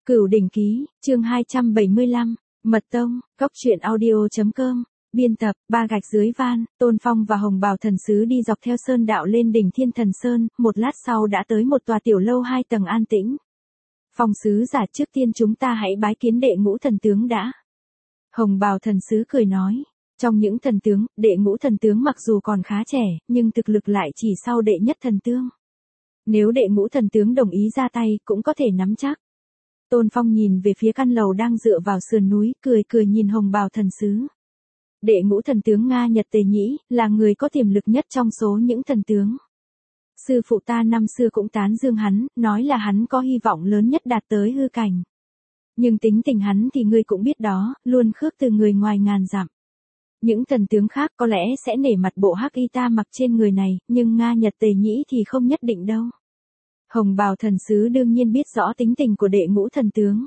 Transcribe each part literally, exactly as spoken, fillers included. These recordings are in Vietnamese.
Cửu Đỉnh Ký, chương hai trăm bảy mươi lăm, Mật Tông, Cốc truyện audio.com, biên tập, Ba Gạch Dưới Van, Tôn Phong và Hồng Bào Thần Sứ đi dọc theo sơn đạo lên đỉnh Thiên Thần Sơn, một lát sau đã tới một tòa tiểu lâu hai tầng an tĩnh. Phong sứ giả, trước tiên chúng ta hãy bái kiến đệ ngũ thần tướng đã. Hồng Bào Thần Sứ cười nói, trong những thần tướng, đệ ngũ thần tướng mặc dù còn khá trẻ, nhưng thực lực lại chỉ sau đệ nhất thần tướng. Nếu đệ ngũ thần tướng đồng ý ra tay, cũng có thể nắm chắc. Tôn Phong nhìn về phía căn lầu đang dựa vào sườn núi, cười cười nhìn Hồng Bào Thần Sứ. Đệ ngũ thần tướng Nga Nhật Tề Nhĩ, là người có tiềm lực nhất trong số những thần tướng. Sư phụ ta năm xưa cũng tán dương hắn, nói là hắn có hy vọng lớn nhất đạt tới hư cảnh. Nhưng tính tình hắn thì ngươi cũng biết đó, luôn khước từ người ngoài ngàn dặm. Những thần tướng khác có lẽ sẽ nể mặt bộ hắc y ta mặc trên người này, nhưng Nga Nhật Tề Nhĩ thì không nhất định đâu. Hồng Bào Thần Sứ đương nhiên biết rõ tính tình của đệ ngũ thần tướng.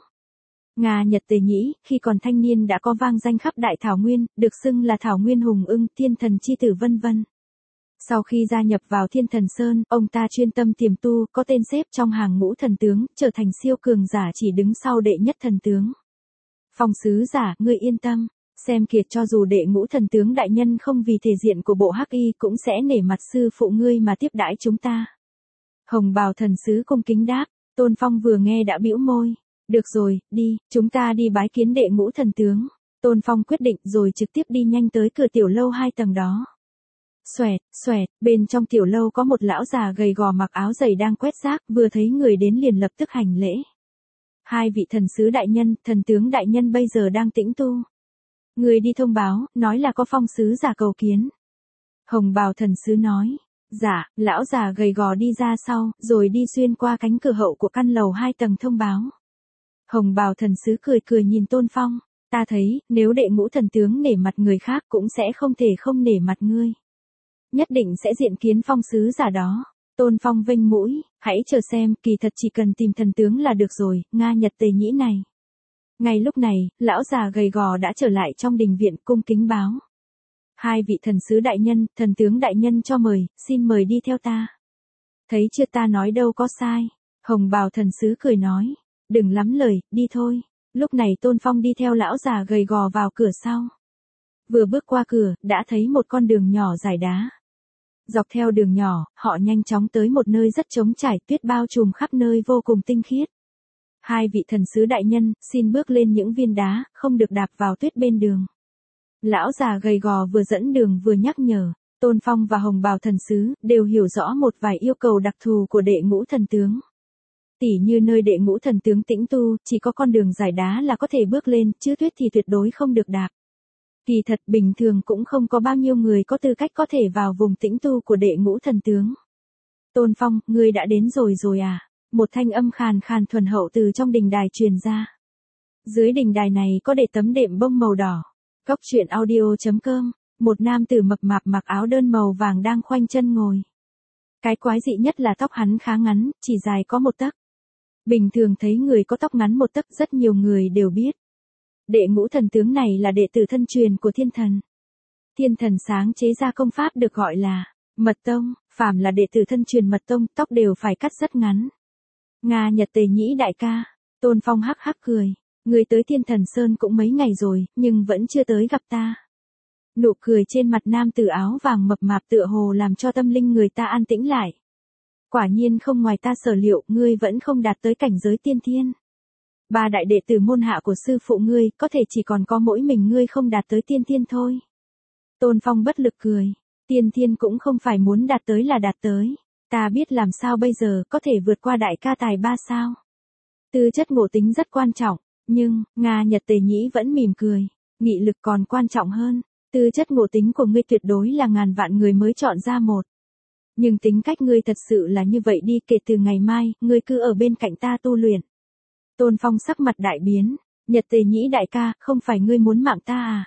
Nga Nhật Tề Nhĩ, khi còn thanh niên đã có vang danh khắp Đại Thảo Nguyên, được xưng là Thảo Nguyên Hùng Ưng, Thiên Thần Chi Tử vân vân. Sau khi gia nhập vào Thiên Thần Sơn, ông ta chuyên tâm tiềm tu, có tên xếp trong hàng ngũ thần tướng, trở thành siêu cường giả chỉ đứng sau đệ nhất thần tướng. Phong sứ giả, ngươi yên tâm, xem kiệt cho dù đệ ngũ thần tướng đại nhân không vì thể diện của bộ hắc y cũng sẽ nể mặt sư phụ ngươi mà tiếp đãi chúng ta. Hồng Bào Thần Sứ cung kính đáp. Tôn Phong vừa nghe đã bĩu môi. Được rồi, đi, chúng ta đi bái kiến đệ ngũ thần tướng. Tôn Phong quyết định rồi trực tiếp đi nhanh tới cửa tiểu lâu hai tầng đó. Xoẹt, xoẹt, bên trong tiểu lâu có một lão già gầy gò mặc áo dày đang quét rác, vừa thấy người đến liền lập tức hành lễ. Hai vị thần sứ đại nhân, thần tướng đại nhân bây giờ đang tĩnh tu. Người đi thông báo, nói là có phong sứ giả cầu kiến. Hồng Bào Thần Sứ nói. Dạ, lão già gầy gò đi ra sau, rồi đi xuyên qua cánh cửa hậu của căn lầu hai tầng thông báo. Hồng Bào Thần Sứ cười cười nhìn Tôn Phong, ta thấy, nếu đệ ngũ thần tướng nể mặt người khác cũng sẽ không thể không nể mặt ngươi. Nhất định sẽ diện kiến phong sứ giả đó. Tôn Phong vênh mũi, hãy chờ xem, kỳ thật chỉ cần tìm thần tướng là được rồi, Nga Nhật Tề Nhĩ này. Ngay lúc này, lão già gầy gò đã trở lại trong đình viện cung kính báo. Hai vị thần sứ đại nhân, thần tướng đại nhân cho mời, xin mời đi theo ta. Thấy chưa, ta nói đâu có sai. Hồng Bào Thần Sứ cười nói, đừng lắm lời, đi thôi. Lúc này Tôn Phong đi theo lão già gầy gò vào cửa sau. Vừa bước qua cửa, đã thấy một con đường nhỏ dài đá. Dọc theo đường nhỏ, họ nhanh chóng tới một nơi rất trống trải, tuyết bao trùm khắp nơi vô cùng tinh khiết. Hai vị thần sứ đại nhân, xin bước lên những viên đá, không được đạp vào tuyết bên đường. Lão già gầy gò vừa dẫn đường vừa nhắc nhở. Tôn Phong và Hồng Bào Thần Sứ đều hiểu rõ một vài yêu cầu đặc thù của đệ ngũ thần tướng. Tỉ như nơi đệ ngũ thần tướng tĩnh tu, chỉ có con đường dài đá là có thể bước lên, chứ tuyết thì tuyệt đối không được đạp. Kỳ thật bình thường cũng không có bao nhiêu người có tư cách có thể vào vùng tĩnh tu của đệ ngũ thần tướng. Tôn Phong, ngươi đã đến rồi rồi à? Một thanh âm khàn khàn thuần hậu từ trong đình đài truyền ra. Dưới đình đài này có để tấm đệm bông màu đỏ. Cốc truyện audio.com, một nam tử mập mạp mặc áo đơn màu vàng đang khoanh chân ngồi. Cái quái dị nhất là tóc hắn khá ngắn, chỉ dài có một tấc. Bình thường thấy người có tóc ngắn một tấc rất nhiều người đều biết. Đệ ngũ thần tướng này là đệ tử thân truyền của thiên thần. Thiên thần sáng chế ra công pháp được gọi là Mật Tông, phàm là đệ tử thân truyền Mật Tông, tóc đều phải cắt rất ngắn. Nga Nhật Tề Nhĩ đại ca, Tôn Phong hắc hắc cười. Người tới Thiên Thần Sơn cũng mấy ngày rồi, nhưng vẫn chưa tới gặp ta. Nụ cười trên mặt nam tử áo vàng mập mạp tựa hồ làm cho tâm linh người ta an tĩnh lại. Quả nhiên không ngoài ta sở liệu, ngươi vẫn không đạt tới cảnh giới tiên thiên. Ba đại đệ tử môn hạ của sư phụ ngươi, có thể chỉ còn có mỗi mình ngươi không đạt tới tiên thiên thôi. Tôn Phong bất lực cười. Tiên thiên cũng không phải muốn đạt tới là đạt tới. Ta biết làm sao bây giờ, có thể vượt qua đại ca tài ba sao. Tư chất ngộ tính rất quan trọng. Nhưng, Nga Nhật Tề Nhĩ vẫn mỉm cười, nghị lực còn quan trọng hơn, tư chất ngộ tính của ngươi tuyệt đối là ngàn vạn người mới chọn ra một. Nhưng tính cách ngươi thật sự là như vậy đi, kể từ ngày mai, ngươi cứ ở bên cạnh ta tu luyện. Tôn Phong sắc mặt đại biến, Nhật Tề Nhĩ đại ca, không phải ngươi muốn mạng ta à?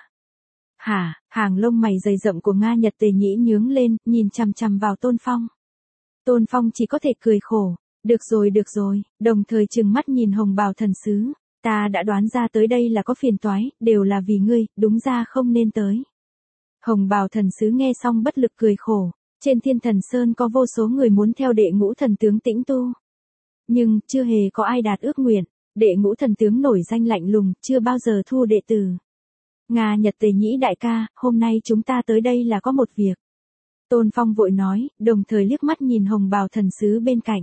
Hả, hàng lông mày dày rậm của Nga Nhật Tề Nhĩ nhướng lên, nhìn chằm chằm vào Tôn Phong. Tôn Phong chỉ có thể cười khổ, được rồi được rồi, đồng thời trừng mắt nhìn Hồng Bào Thần Sứ. Ta đã đoán ra tới đây là có phiền toái, đều là vì ngươi, đúng ra không nên tới. Hồng Bào Thần Sứ nghe xong bất lực cười khổ, trên Thiên Thần Sơn có vô số người muốn theo đệ ngũ thần tướng tĩnh tu. Nhưng, chưa hề có ai đạt ước nguyện, Đệ ngũ thần tướng nổi danh lạnh lùng, chưa bao giờ thu đệ tử. Nga Nhật Tề Nhĩ đại ca, hôm nay chúng ta tới đây là có một việc. Tôn Phong vội nói, đồng thời liếc mắt nhìn hồng bào thần sứ bên cạnh.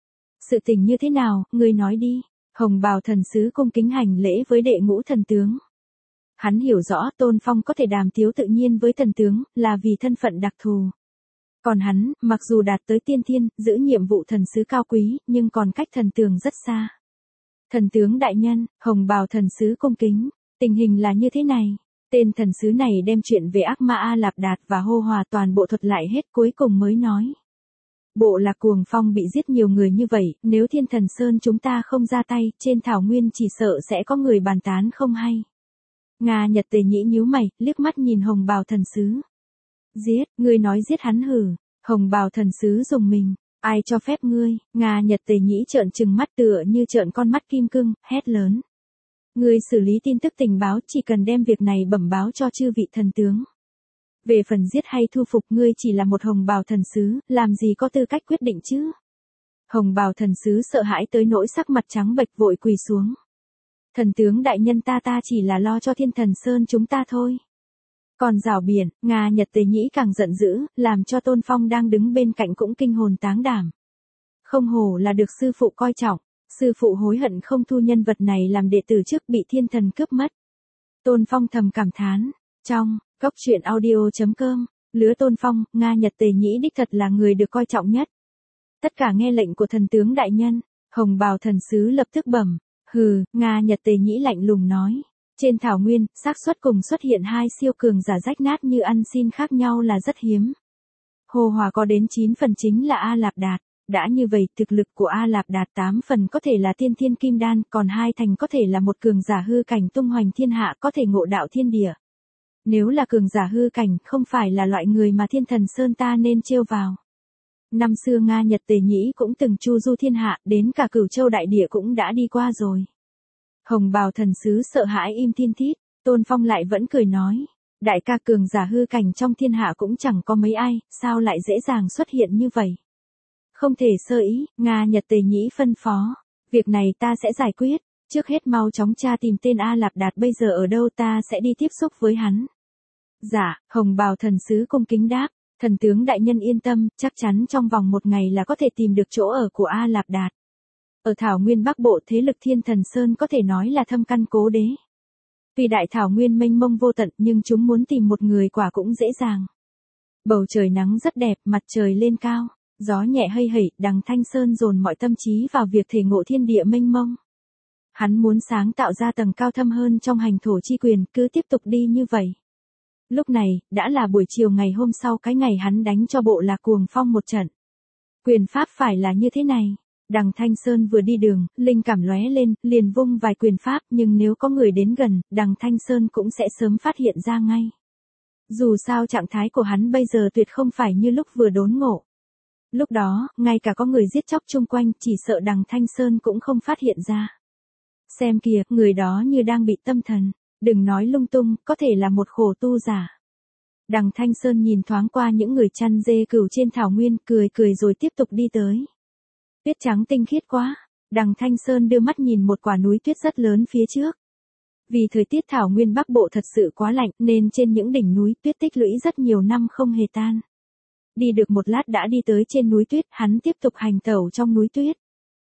Sự tình như thế nào, ngươi nói đi. Hồng bào thần sứ cung kính hành lễ với đệ ngũ thần tướng. Hắn hiểu rõ Tôn Phong có thể đàm tiếu tự nhiên với thần tướng, là vì thân phận đặc thù. Còn hắn, mặc dù đạt tới tiên thiên, giữ nhiệm vụ thần sứ cao quý, nhưng còn cách thần tướng rất xa. Thần tướng đại nhân, hồng bào thần sứ cung kính, tình hình là như thế này. Tên thần sứ này đem chuyện về ác ma A Lạp Đạt và hô hòa toàn bộ thuật lại hết, cuối cùng mới nói. Bộ Lạc Cuồng Phong bị giết nhiều người như vậy, nếu Thiên Thần Sơn chúng ta không ra tay, trên thảo nguyên chỉ sợ sẽ có người bàn tán không hay. Nga Nhật Tề Nhĩ nhíu mày, liếc mắt nhìn hồng bào thần sứ. Giết, ngươi nói giết hắn hử? Hồng bào thần sứ dùng mình. Ai cho phép ngươi? Nga Nhật Tề Nhĩ trợn trừng mắt tựa như trợn con mắt kim cương, hét lớn. Ngươi xử lý tin tức tình báo, chỉ cần đem việc này bẩm báo cho chư vị thần tướng. Về phần giết hay thu phục, ngươi chỉ là một hồng bào thần sứ, làm gì có tư cách quyết định chứ? Hồng bào thần sứ sợ hãi tới nỗi sắc mặt trắng bệch vội quỳ xuống. Thần tướng đại nhân, ta ta chỉ là lo cho Thiên Thần Sơn chúng ta thôi. Còn rào biển, Nga Nhật Tề Nhĩ càng giận dữ, làm cho Tôn Phong đang đứng bên cạnh cũng kinh hồn táng đảm. Không hổ là được sư phụ coi trọng, sư phụ hối hận không thu nhân vật này làm đệ tử trước bị thiên thần cướp mất. Tôn Phong thầm cảm thán, trong, cốc truyện audio chấm com, lứa Tôn Phong, Nga Nhật Tề Nhĩ đích thật là người được coi trọng nhất. Tất cả nghe lệnh của thần tướng đại nhân, hồng bào thần sứ lập tức bẩm, hừ, Nga Nhật Tề Nhĩ lạnh lùng nói. Trên thảo nguyên, xác suất cùng xuất hiện hai siêu cường giả rách nát như ăn xin khác nhau là rất hiếm. Hồ Hòa có đến chín phần chính là A Lạp Đạt, đã như vậy thực lực của A Lạp Đạt tám phần có thể là tiên thiên kim đan, còn hai thành có thể là một cường giả hư cảnh tung hoành thiên hạ, có thể ngộ đạo thiên địa. Nếu là cường giả hư cảnh, không phải là loại người mà Thiên Thần Sơn ta nên trêu vào. Năm xưa Nga Nhật Tề Nhĩ cũng từng chu du thiên hạ, đến cả Cửu Châu đại địa cũng đã đi qua rồi. Hồng bào thần sứ sợ hãi im thiên thít, Tôn Phong lại vẫn cười nói. Đại ca, cường giả hư cảnh trong thiên hạ cũng chẳng có mấy ai, sao lại dễ dàng xuất hiện như vậy? Không thể sơ ý, Nga Nhật Tề Nhĩ phân phó. Việc này ta sẽ giải quyết, trước hết mau chóng tra tìm tên A Lạp Đạt bây giờ ở đâu, ta sẽ đi tiếp xúc với hắn. Dạ, hồng bào thần sứ cung kính đáp, thần tướng đại nhân yên tâm, chắc chắn trong vòng một ngày là có thể tìm được chỗ ở của A Lạp Đạt. Ở thảo nguyên Bắc Bộ, thế lực Thiên Thần Sơn có thể nói là thâm căn cố đế. Vì đại thảo nguyên mênh mông vô tận, nhưng chúng muốn tìm một người quả cũng dễ dàng. Bầu trời nắng rất đẹp, mặt trời lên cao, gió nhẹ hây hẩy, Đằng Thanh Sơn dồn mọi tâm trí vào việc thể ngộ thiên địa mênh mông. Hắn muốn sáng tạo ra tầng cao thâm hơn trong hành thổ chi quyền, cứ tiếp tục đi như vậy. Lúc này, đã là buổi chiều ngày hôm sau cái ngày hắn đánh cho Bộ Lạc Cuồng Phong một trận. Quyền pháp phải là như thế này. Đằng Thanh Sơn vừa đi đường, linh cảm lóe lên, liền vung vài quyền pháp, nhưng nếu có người đến gần, Đằng Thanh Sơn cũng sẽ sớm phát hiện ra ngay. Dù sao trạng thái của hắn bây giờ tuyệt không phải như lúc vừa đốn ngộ. Lúc đó, ngay cả có người giết chóc chung quanh, chỉ sợ Đằng Thanh Sơn cũng không phát hiện ra. Xem kìa, người đó như đang bị tâm thần, đừng nói lung tung, có thể là một khổ tu giả. Đằng Thanh Sơn nhìn thoáng qua những người chăn dê cừu trên thảo nguyên, cười cười rồi tiếp tục đi tới. Tuyết trắng tinh khiết quá, Đằng Thanh Sơn đưa mắt nhìn một quả núi tuyết rất lớn phía trước. Vì thời tiết thảo nguyên Bắc Bộ thật sự quá lạnh nên trên những đỉnh núi tuyết tích lũy rất nhiều năm không hề tan. Đi được một lát đã đi tới trên núi tuyết, hắn tiếp tục hành tẩu trong núi tuyết.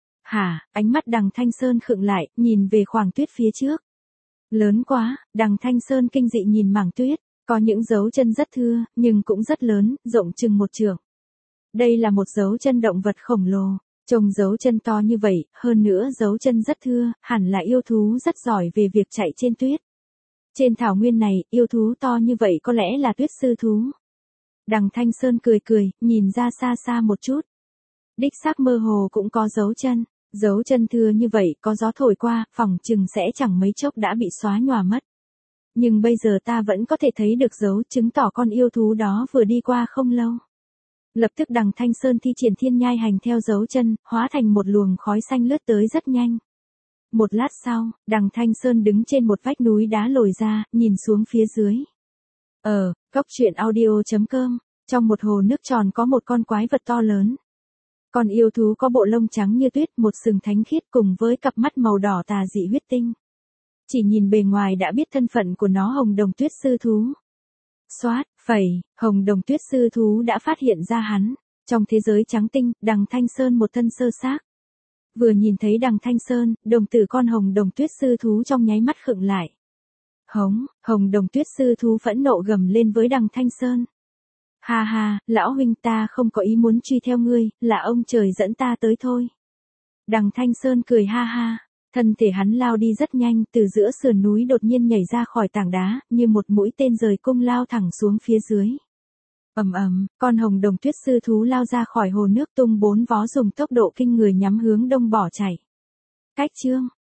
Hả, ánh mắt Đằng Thanh Sơn khựng lại, nhìn về khoảng tuyết phía trước. Lớn quá, Đằng Thanh Sơn kinh dị nhìn mảng tuyết, có những dấu chân rất thưa, nhưng cũng rất lớn, rộng chừng một trượng. Đây là một dấu chân động vật khổng lồ. Trông dấu chân to như vậy, hơn nữa dấu chân rất thưa, hẳn là yêu thú rất giỏi về việc chạy trên tuyết. Trên thảo nguyên này, yêu thú to như vậy có lẽ là tuyết sư thú. Đằng Thanh Sơn cười cười, nhìn ra xa xa một chút. Đích xác mơ hồ cũng có dấu chân, dấu chân thưa như vậy, có gió thổi qua, phỏng chừng sẽ chẳng mấy chốc đã bị xóa nhòa mất. Nhưng bây giờ ta vẫn có thể thấy được dấu, chứng tỏ con yêu thú đó vừa đi qua không lâu. Lập tức Đằng Thanh Sơn thi triển thiên nhai hành theo dấu chân, hóa thành một luồng khói xanh lướt tới rất nhanh. Một lát sau, Đằng Thanh Sơn đứng trên một vách núi đá lồi ra, nhìn xuống phía dưới. Ở, cốc truyện audio chấm com, trong một hồ nước tròn có một con quái vật to lớn. Con yêu thú có bộ lông trắng như tuyết, một sừng thánh khiết cùng với cặp mắt màu đỏ tà dị huyết tinh. Chỉ nhìn bề ngoài đã biết thân phận của nó, Hồng Đồng Tuyết Sư Thú. Xoát, phẩy, Hồng Đồng Tuyết Sư Thú đã phát hiện ra hắn. Trong thế giới trắng tinh, Đằng Thanh Sơn một thân sơ xác. Vừa nhìn thấy Đằng Thanh Sơn, đồng tử con Hồng Đồng Tuyết Sư Thú trong nháy mắt khựng lại. Hống, Hồng Đồng Tuyết Sư Thú phẫn nộ gầm lên với Đằng Thanh Sơn. Ha ha, lão huynh, ta không có ý muốn truy theo ngươi, là ông trời dẫn ta tới thôi. Đằng Thanh Sơn cười ha ha, thân thể hắn lao đi rất nhanh, từ giữa sườn núi đột nhiên nhảy ra khỏi tảng đá, như một mũi tên rời cung lao thẳng xuống phía dưới. Ầm ầm, con Hồng Đồng Tuyết Sư Thú lao ra khỏi hồ nước tung bốn vó, dùng tốc độ kinh người nhắm hướng đông bỏ chạy. Cách chương